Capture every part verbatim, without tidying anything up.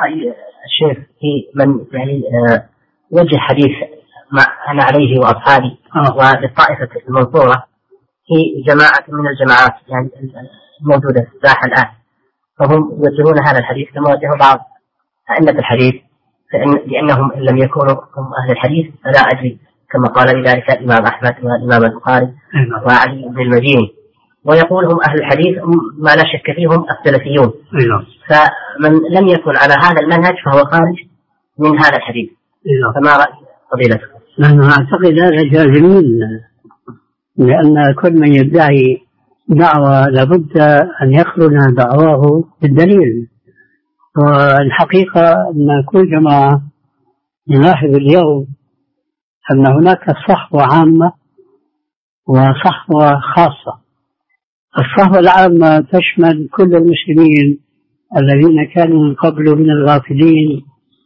رأي الشيخ في من يعني وجه حديث ما أنا عليه وأصحابي وللطائفة المنصورة في جماعة من الجماعات يعني الموجودة في الساحة الآن، فهم يوجهون هذا الحديث كما وجه بعض أئمة الحديث، فإن لأنهم إن لم يكونوا هم أهل الحديث فلا أدري، كما قال بذلك الإمام أحمد والإمام البخاري وعلي بن المديني، ويقول هم أهل الحديث ما لا شك فيهم السلفيون، فمن لم يكن على هذا المنهج فهو خارج من هذا الحديث. فما رأي فضيلتك؟ أنا أعتقد هذا جاهلون، لأن كل من يدعي دعوة لابد أن يخرج دعواه بالدليل، والحقيقة أن كل جماعة نلاحظ اليوم أن هناك صحوة عامة وصحوة خاصة. الصحوة العامة تشمل كل المسلمين الذين كانوا من قبل من الغافلين،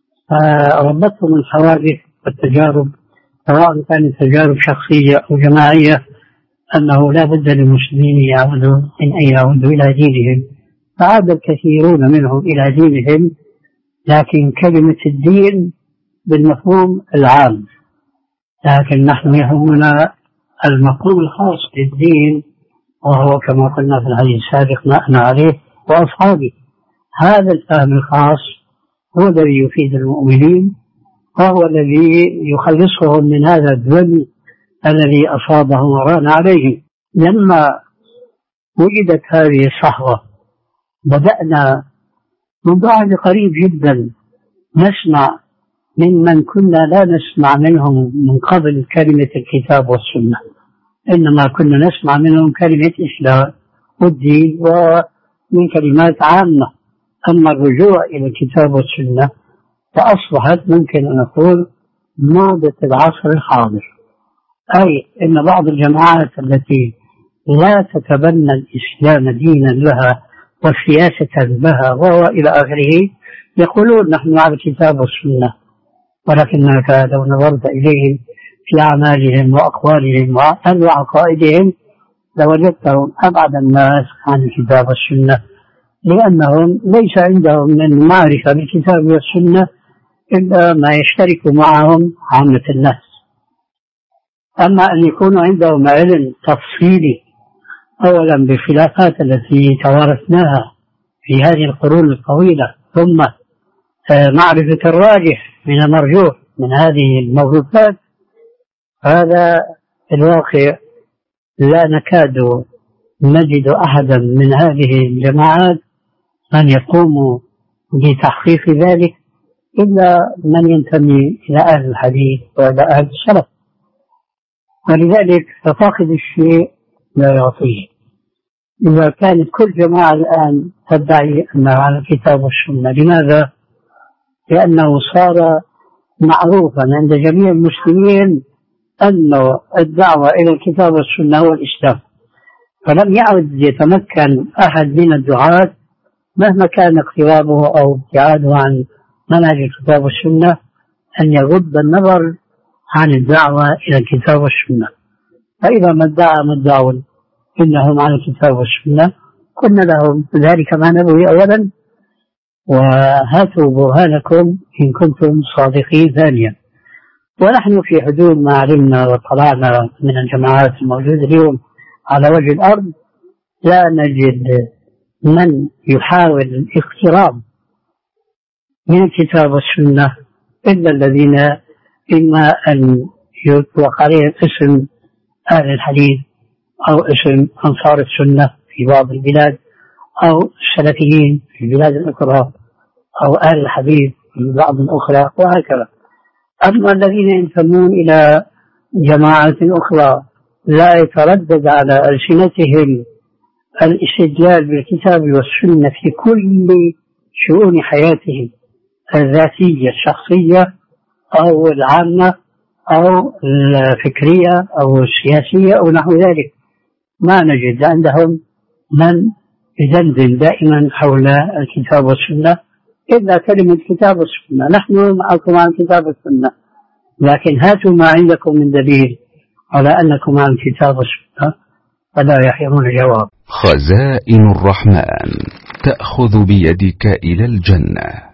فربطهم الحوادث والتجارب سواء كانت تجارب شخصية أو جماعية أنه لا بد للمسلمين يعودوا من أن يعودوا إلى دينهم، فعاد الكثيرون منهم إلى دينهم، لكن كلمة الدين بالمفهوم العام، لكن نحن يهمنا المفهوم الخاص للدين، وهو كما قلنا في الحديث السابق ما أنا عليه وأصحابي. هذا الفهم الخاص هو الذي يفيد المؤمنين، وهو الذي يخلصهم من هذا الذل الذي أصابهم وران عليهم. لما وجدت هذه الصحوة بدأنا من بعد قريب جدا نسمع ممن كنا لا نسمع منهم من قبل كلمة الكتاب والسنة، إنما كنا نسمع منهم كلمة الإسلام والدين ومن كلمات عامة. أما الرجوع إلى الكتاب والسنة فأصبحت ممكن أن نقول موضة العصر الحاضر، أي إن بعض الجماعات التي لا تتبنى الإسلام دينا لها وسياسة لها وإلى آخره يقولون نحن على الكتاب والسنة، ولكنك لو نظرت إليهم في أعمالهم وأقوالهم وعقائدهم لوجدتهم أبعد الناس عن الكتاب والسنة، لأنهم ليس عندهم من معرفة بالكتاب والسنة إلا ما يشترك معهم عامة الناس. أما أن يكون عندهم علم تفصيلي أولا بالخلافات التي توارثناها في هذه القرون الطويلة، ثم معرفة الراجح من المرجوح من هذه الموروثات، هذا في الواقع لا نكاد نجد أحدا من هذه الجماعات من يقوم بتحقيق ذلك إلا من ينتمي إلى أهل الحديث وإلى أهل السلف، ولذلك ففاقد الشيء لا يعطيه. إذا كانت كل جماعة الآن تدعي أنها على الكتاب والسنة، لماذا؟ لأنه صار معروفا عند جميع المسلمين أن الدعوة إلى الكتاب والسنة هو الإسلام، فلم يعد يتمكن أحد من الدعاة مهما كان اقترابه أو ابتعاده عن منهج الكتاب والسنة أن يغض النظر عن الدعوة إلى الكتاب والسنة. فإذا ما ادعى مدعو إنهم على الكتاب والسنة قلنا لهم ذلك ما نبغي أولا، وهاتوا برهانكم إن كنتم صادقين ثانيا. ونحن في حدود ما علمنا وطلعنا من الجماعات الموجودة اليوم على وجه الأرض لا نجد من يحاول الاقتراب من الكتاب والسنة إلا الذين إما أن يطلق عليهم اسم أهل الحديث أو اسم أنصار السنة في بعض البلاد، أو السلفيين في البلاد الأخرى، أو أهل الحديث في بعض الأخرى، وهكذا. أما الذين ينتمون إلى جماعات أخرى لا يتردد على ألسنتهم الاستدلال بالكتاب والسنة في كل شؤون حياتهم الذاتية الشخصية أو العامة أو الفكرية أو السياسية أو نحو ذلك، ما نجد عندهم من يدندن دائما حول الكتاب والسنة إلا كلمة الكتاب والسنة. نحن معكم عن الكتاب والسنة، لكن هاتوا ما عندكم من دليل على أنكم عن الكتاب والسنة فلا يحيرون الجواب. خزائن الرحمن تأخذ بيدك إلى الجنة.